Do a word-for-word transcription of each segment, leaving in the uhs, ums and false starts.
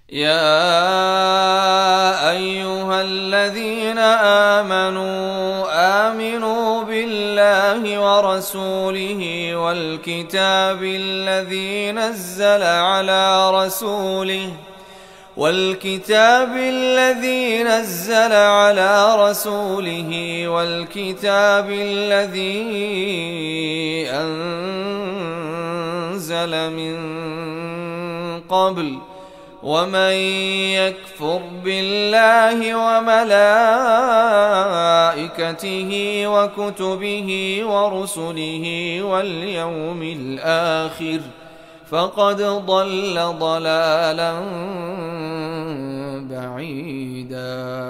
يا أيها الذين آمنوا آمنوا بالله ورسوله والكتاب الذي نزل على رسوله والكتاب الذي نزل على رسوله والكتاب الذي أنزل من قبل ومن يكفر بالله وملائكته وكتبه ورسله واليوم الآخر فقد ضل ضلالا بعيدا.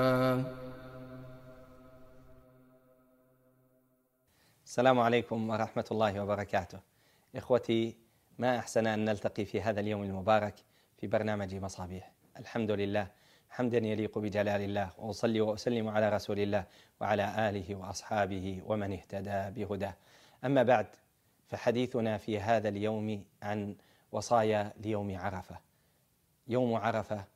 السلام عليكم ورحمة الله وبركاته. إخوتي، ما أحسن أن نلتقي في هذا اليوم المبارك في برنامج مصابيح. الحمد لله حمدا يليق بجلال الله، وأصلي وأسلم على رسول الله وعلى آله وأصحابه ومن اهتدى بهداه. أما بعد، فحديثنا في هذا اليوم عن وصايا ليوم عرفة. يوم عرفة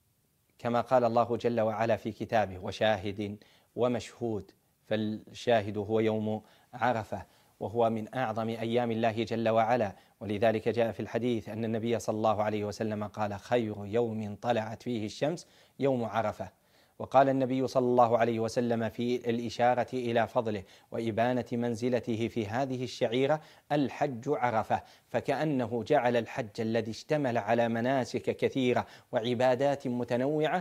كما قال الله جل وعلا في كتابه: وشاهد ومشهود، فالشاهد هو يوم عرفة، وهو من أعظم أيام الله جل وعلا. ولذلك جاء في الحديث أن النبي صلى الله عليه وسلم قال: خير يوم طلعت فيه الشمس يوم عرفة. وقال النبي صلى الله عليه وسلم في الإشارة إلى فضله وإبانة منزلته في هذه الشعيرة: الحج عرفة. فكأنه جعل الحج الذي اشتمل على مناسك كثيرة وعبادات متنوعة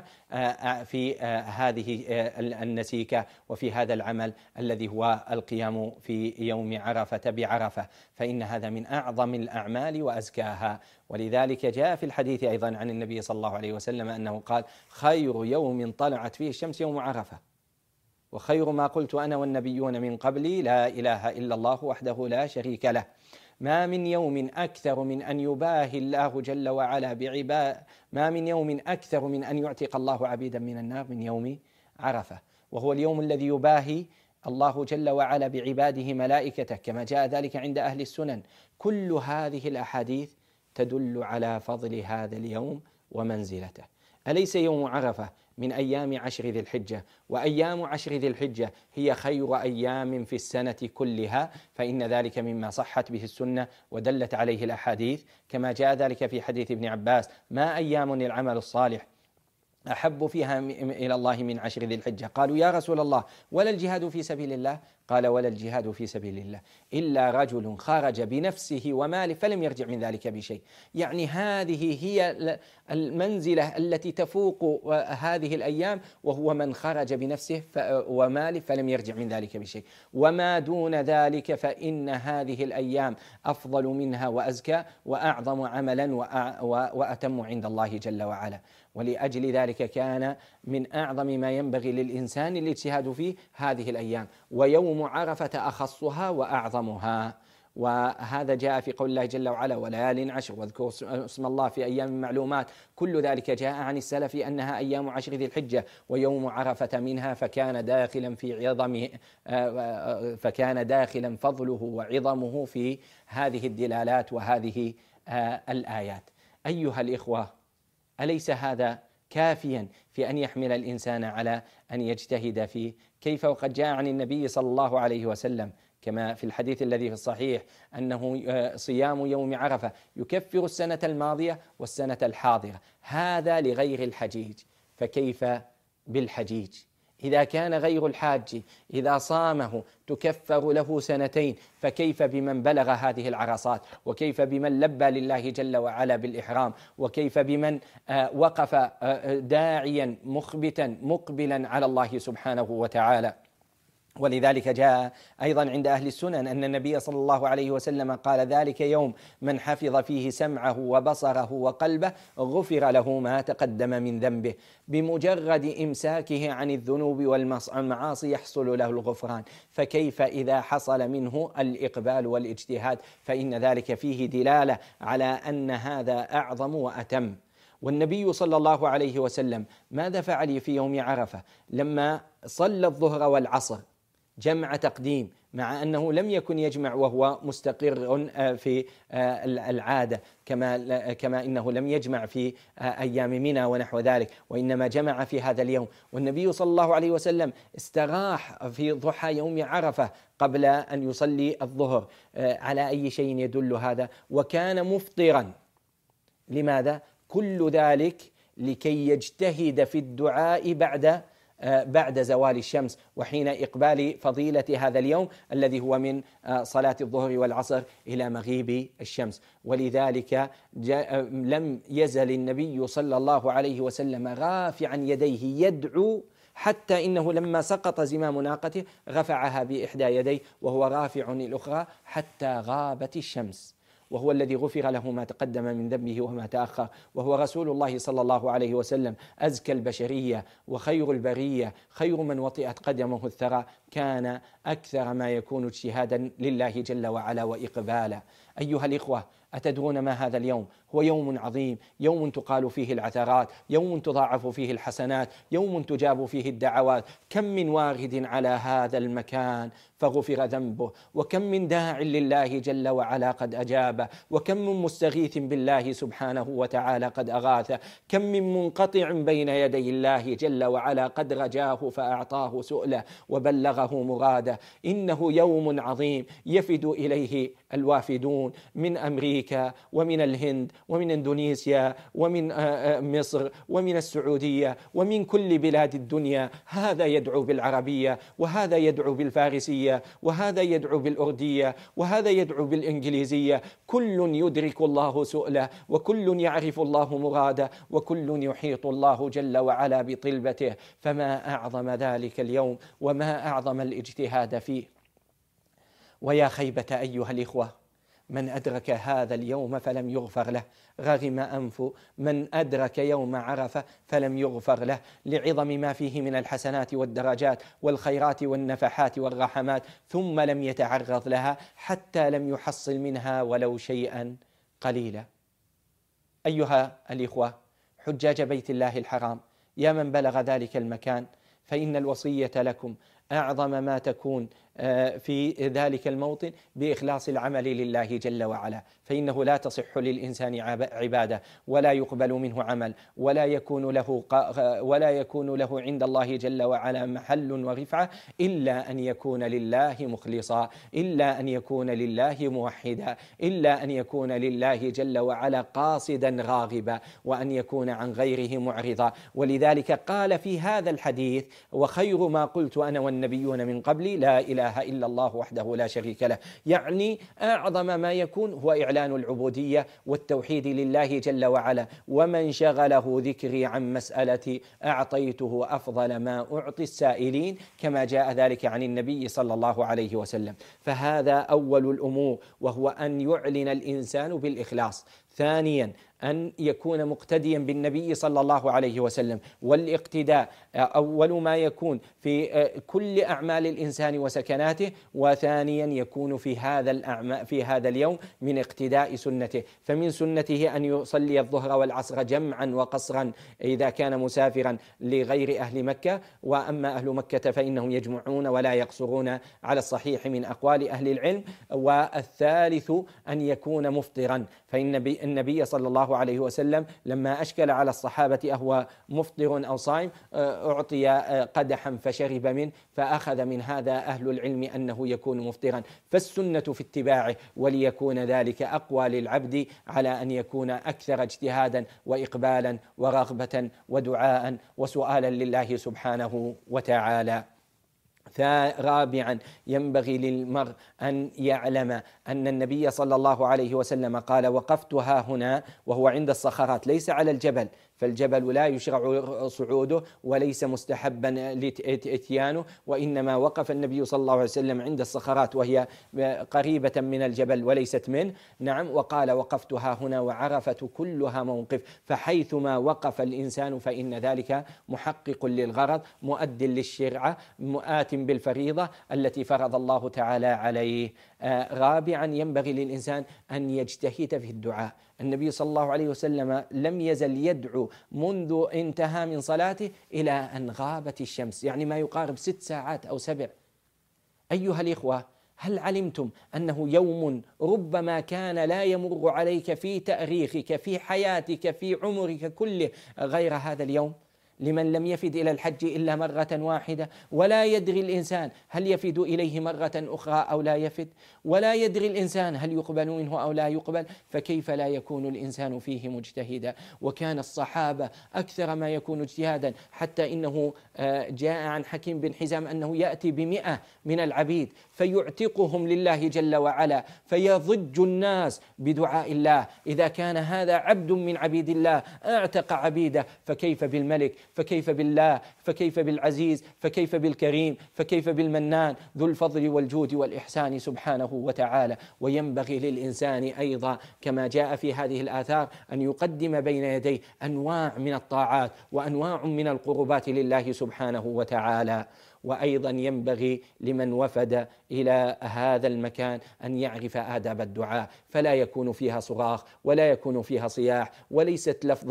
في هذه النسيكة وفي هذا العمل الذي هو القيام في يوم عرفة بعرفة، فإن هذا من أعظم الأعمال وأزكاها. ولذلك جاء في الحديث أيضا عن النبي صلى الله عليه وسلم أنه قال: خير يوم طلعت فيه الشمس يوم عرفة، وخير ما قلت أنا والنبيون من قبلي لا إله إلا الله وحده لا شريك له. ما من يوم أكثر من أن يباهي الله جل وعلا بعباد ما من يوم أكثر من أن يعتق الله عبيدا من النار من يوم عرفة، وهو اليوم الذي يباهي الله جل وعلا بعباده ملائكته، كما جاء ذلك عند أهل السنن. كل هذه الأحاديث تدل على فضل هذا اليوم ومنزلته. أليس يوم عرفة من أيام عشر ذي الحجة؟ وأيام عشر ذي الحجة هي خير أيام في السنة كلها، فإن ذلك مما صحت به السنة ودلت عليه الأحاديث، كما جاء ذلك في حديث ابن عباس: ما أيام العمل الصالح أحب فيها إلى الله من عشر ذي الحجة؟ قالوا: يا رسول الله، ولا الجهاد في سبيل الله؟ قال: ولا الجهاد في سبيل الله إلا رجل خرج بنفسه وماله فلم يرجع من ذلك بشيء. يعني هذه هي المنزلة التي تفوق هذه الأيام، وهو من خرج بنفسه وماله فلم يرجع من ذلك بشيء. وما دون ذلك فإن هذه الأيام أفضل منها وأزكى وأعظم عملا وأتم عند الله جل وعلا. ولأجل ذلك كان من أعظم ما ينبغي للإنسان الاجتهاد فيه هذه الأيام، ويوم عرفة أخصها وأعظمها. وهذا جاء في قول الله جل وعلا: وليال عشر واذكروا اسم الله في أيام معلومات. كل ذلك جاء عن السلف أنها أيام عشر ذي الحجة، ويوم عرفة منها، فكان داخلا في عظمه فكان داخلا فضله وعظمه في هذه الدلالات وهذه الآيات. أيها الإخوة، أليس هذا كافيا في أن يحمل الإنسان على أن يجتهد فيه؟ كيف وقد جاء عن النبي صلى الله عليه وسلم كما في الحديث الذي في الصحيح أنه صيام يوم عرفة يكفر السنة الماضية والسنة الحاضرة، هذا لغير الحجيج، فكيف بالحجيج؟ إذا كان غير الحاج إذا صامه تكفر له سنتين، فكيف بمن بلغ هذه العرصات؟ وكيف بمن لبى لله جل وعلا بالإحرام؟ وكيف بمن وقف داعيا مخبتا مقبلا على الله سبحانه وتعالى؟ ولذلك جاء أيضا عند أهل السنن أن النبي صلى الله عليه وسلم قال: ذلك يوم من حفظ فيه سمعه وبصره وقلبه غفر له ما تقدم من ذنبه. بمجرد إمساكه عن الذنوب والمعاصي يحصل له الغفران، فكيف إذا حصل منه الإقبال والاجتهاد؟ فإن ذلك فيه دلالة على أن هذا أعظم وأتم. والنبي صلى الله عليه وسلم ماذا فعل في يوم عرفة؟ لما صلى الظهر والعصر جمع تقديم مع أنه لم يكن يجمع وهو مستقر في العادة كما كما إنه لم يجمع في أيام منى ونحو ذلك، وإنما جمع في هذا اليوم. والنبي صلى الله عليه وسلم استراح في ضحى يوم عرفة قبل أن يصلي الظهر. على أي شيء يدل هذا؟ وكان مفطرا. لماذا؟ كل ذلك لكي يجتهد في الدعاء بعد بعد زوال الشمس وحين إقبال فضيلة هذا اليوم الذي هو من صلاة الظهر والعصر إلى مغيب الشمس. ولذلك لم يزل النبي صلى الله عليه وسلم رافعا يديه يدعو، حتى إنه لما سقط زمام ناقته رفعها بإحدى يديه وهو رافع الأخرى حتى غابت الشمس، وهو الذي غفر له ما تقدم من ذنبه وما تأخر، وهو رسول الله صلى الله عليه وسلم أزكى البشرية وخير البرية، خير من وطئت قدمه الثرى، كان أكثر ما يكون اجتهادا لله جل وعلا وإقبالا. أيها الإخوة، أتدرون ما هذا اليوم؟ هو يوم عظيم، يوم تقال فيه العثرات، يوم تضاعف فيه الحسنات، يوم تجاب فيه الدعوات. كم من وارد على هذا المكان فغفر ذنبه، وكم من داع لله جل وعلا قد أجابه، وكم من مستغيث بالله سبحانه وتعالى قد أغاثه، كم من منقطع بين يدي الله جل وعلا قد رجاه فأعطاه سؤله وبلغه مراده. إنه يوم عظيم يفد إليه الوافدون من أمريكا ومن الهند ومن إندونيسيا ومن مصر ومن السعودية ومن كل بلاد الدنيا. هذا يدعو بالعربية، وهذا يدعو بالفارسية، وهذا يدعو بالأردية، وهذا يدعو بالإنجليزية. كل يدرك الله سؤله، وكل يعرف الله مراده، وكل يحيط الله جل وعلا بطلبته. فما أعظم ذلك اليوم، وما أعظم الاجتهاد فيه. ويا خيبة أيها الإخوة من أدرك هذا اليوم فلم يغفر له، رغم أنف من أدرك يوم عرفة فلم يغفر له، لعظم ما فيه من الحسنات والدرجات والخيرات والنفحات والرحمات، ثم لم يتعرض لها حتى لم يحصل منها ولو شيئا قليلا. أيها الإخوة حجاج بيت الله الحرام، يا من بلغ ذلك المكان، فإن الوصية لكم أعظم ما تكون في ذلك الموطن بإخلاص العمل لله جل وعلا، فإنه لا تصح للإنسان عبادة ولا يقبل منه عمل ولا يكون له ولا يكون له عند الله جل وعلا محل ورفعة إلا أن يكون لله مخلصا، إلا أن يكون لله موحدا، إلا أن يكون لله جل وعلا قاصدا راغبا، وأن يكون عن غيره معرضا. ولذلك قال في هذا الحديث: وخير ما قلت أنا والنبيون من قبلي لا إله إلا الله وحده لا شريك له. يعني أعظم ما يكون هو إعلان العبودية والتوحيد لله جل وعلا. ومن شغله ذكري عن مسألتي أعطيته أفضل ما أعطي السائلين، كما جاء ذلك عن النبي صلى الله عليه وسلم. فهذا أول الأمور، وهو أن يعلن الإنسان بالإخلاص. ثانيا أن يكون مقتديا بالنبي صلى الله عليه وسلم، والاقتداء أول ما يكون في كل أعمال الإنسان وسكناته. وثانيا يكون في هذا الأعمال في هذا اليوم من اقتداء سنته، فمن سنته أن يصلي الظهر والعصر جمعا وقصرا إذا كان مسافرا لغير أهل مكة، وأما أهل مكة فإنهم يجمعون ولا يقصرون على الصحيح من أقوال أهل العلم. والثالث أن يكون مفطرا، فإن النبي صلى الله عليه وسلم لما أشكل على الصحابة أهو مفطر أو صائم أعطي قدحا فشرب منه، فأخذ من هذا أهل العلم أنه يكون مفطرا. فالسنة في اتباعه، وليكون ذلك أقوى للعبد على أن يكون أكثر اجتهادا وإقبالا ورغبة ودعاء وسؤالا لله سبحانه وتعالى. رابعا ينبغي للمرء أن يعلم أن النبي صلى الله عليه وسلم قال: وقفتها هنا، وهو عند الصخرات ليس على الجبل، فالجبل لا يشرع صعوده وليس مستحبا لإتيانه، وإنما وقف النبي صلى الله عليه وسلم عند الصخرات وهي قريبة من الجبل وليست منه. نعم، وقال: وقفتها هنا، وعرفة كلها موقف، فحيثما وقف الإنسان فإن ذلك محقق للغرض، مؤد للشرعة، مؤات بالفريضة التي فرض الله تعالى عليه. آه رابعا ينبغي للإنسان أن يجتهد في الدعاء. النبي صلى الله عليه وسلم لم يزل يدعو منذ انتهى من صلاته إلى أن غابت الشمس، يعني ما يقارب ست ساعات أو سبع. أيها الإخوة، هل علمتم أنه يوم ربما كان لا يمر عليك في تاريخك في حياتك في عمرك كله غير هذا اليوم؟ لمن لم يفد إلى الحج إلا مرة واحدة، ولا يدري الإنسان هل يفد إليه مرة أخرى أو لا يفد، ولا يدري الإنسان هل يقبل منه أو لا يقبل، فكيف لا يكون الإنسان فيه مجتهدا؟ وكان الصحابة أكثر ما يكون اجتهادا، حتى إنه جاء عن حكيم بن حزام أنه يأتي بمئة من العبيد فيعتقهم لله جل وعلا، فيضج الناس بدعاء الله. إذا كان هذا عبد من عبيد الله اعتق عبيده، فكيف بالملك؟ فكيف بالله؟ فكيف بالعزيز؟ فكيف بالكريم؟ فكيف بالمنان ذو الفضل والجود والإحسان سبحانه وتعالى؟ وينبغي للإنسان أيضا كما جاء في هذه الآثار أن يقدم بين يديه أنواع من الطاعات وأنواع من القربات لله سبحانه وتعالى. وأيضا ينبغي لمن وفد إلى هذا المكان أن يعرف آداب الدعاء، فلا يكون فيها صراخ ولا يكون فيها صياح، وليست لفظ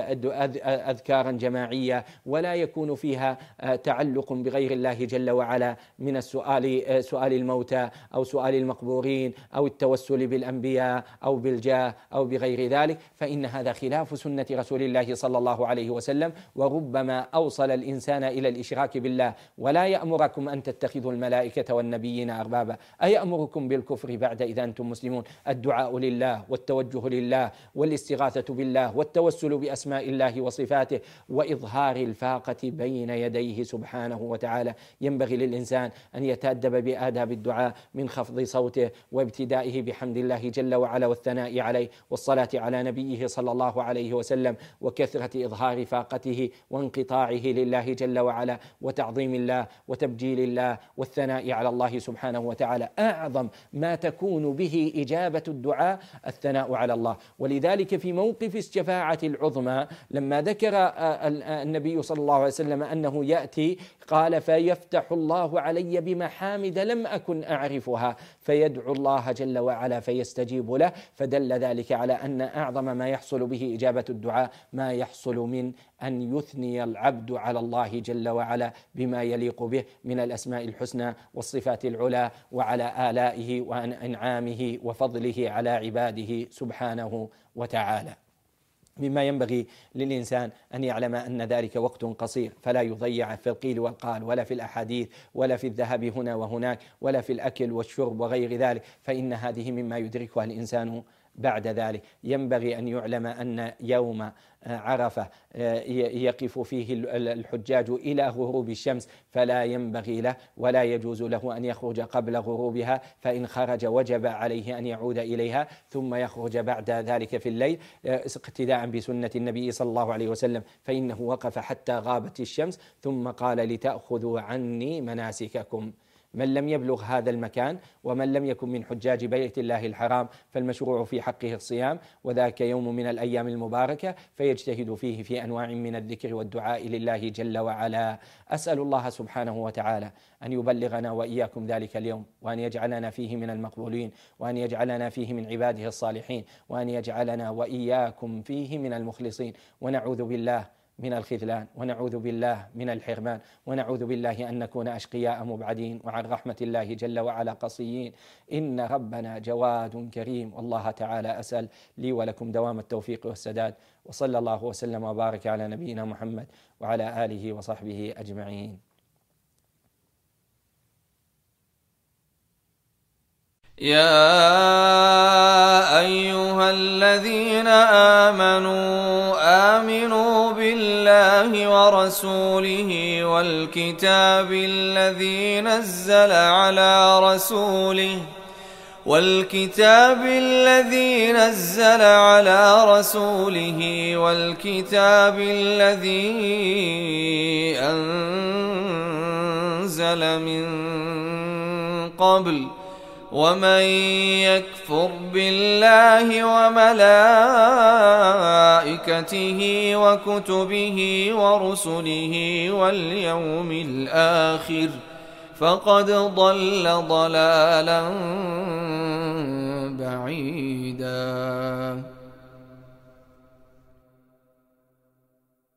أذكارا جماعية، ولا يكون فيها تعلق بغير الله جل وعلا من السؤال سؤال الموتى أو سؤال المقبورين أو التوسل بالأنبياء أو بالجاه أو بغير ذلك، فإن هذا خلاف سنة رسول الله صلى الله عليه وسلم، وربما أوصل الإنسان إلى الإشراك بالله. ولا يأمركم أن تتخذوا الملائكة والنبيين أربابا، أيأمركم بالكفر بعد إذا أنتم مسلمون؟ الدعاء لله والتوجه لله والاستغاثة بالله والتوسل بأسماء الله وصفاته وإظهار الفاقة بين يديه سبحانه وتعالى. ينبغي للإنسان أن يتأدب بآداب الدعاء من خفض صوته وابتدائه بحمد الله جل وعلا والثناء عليه والصلاة على نبيه صلى الله عليه وسلم، وكثرة إظهار فاقته وانقطاعه لله جل وعلا وتعظيم الله وتبجيل الله والثناء على الله سبحانه وتعالى. أعظم ما تكون به إجابة الدعاء الثناء على الله. ولذلك في موقف الشفاعة العظمى لما ذكر النبي صلى الله عليه وسلم أنه يأتي قال: فيفتح الله علي بمحامد لم أكن أعرفها، فيدعو الله جل وعلا فيستجيب له، فدل ذلك على أن أعظم ما يحصل به إجابة الدعاء ما يحصل من أن يثني العبد على الله جل وعلا بما يليق به من الأسماء الحسنى والصفات العلى، وعلى آلائه وأنعامه وفضله على عباده سبحانه وتعالى. مما ينبغي للإنسان أن يعلم أن ذلك وقت قصير، فلا يضيع في القيل والقال ولا في الأحاديث ولا في الذهاب هنا وهناك ولا في الأكل والشرب وغير ذلك، فإن هذه مما يدركها الإنسان بعد ذلك. ينبغي أن يعلم أن يوم عرفة يقف فيه الحجاج إلى غروب الشمس، فلا ينبغي له ولا يجوز له أن يخرج قبل غروبها، فإن خرج وجب عليه أن يعود إليها ثم يخرج بعد ذلك في الليل اقتداء بسنة النبي صلى الله عليه وسلم، فإنه وقف حتى غابت الشمس ثم قال: لتأخذوا عني مناسككم. من لم يبلغ هذا المكان ومن لم يكن من حجاج بيت الله الحرام فالمشروع في حقه الصيام، وذاك يوم من الأيام المباركة فيجتهد فيه في أنواع من الذكر والدعاء لله جل وعلا. أسأل الله سبحانه وتعالى أن يبلغنا وإياكم ذلك اليوم، وأن يجعلنا فيه من المقبولين، وأن يجعلنا فيه من عباده الصالحين، وأن يجعلنا وإياكم فيه من المخلصين. ونعوذ بالله من الخذلان، ونعوذ بالله من الحرمان، ونعوذ بالله أن نكون أشقياء مبعدين وعن رحمة الله جل وعلا قصيين. إن ربنا جواد كريم، والله تعالى أسأل لي ولكم دوام التوفيق والسداد، وصلى الله وسلم وبارك على نبينا محمد وعلى آله وصحبه أجمعين. يا أيها الذين آمنوا آمنوا بالله ورسوله والكتاب الذي نزل على رسوله والكتاب الذي نزل على رسوله والكتاب الذي أنزل من قبل، ومن يكفر بالله وملائكته وكتبه ورسله واليوم الآخر فقد ضل ضلالا بعيدا.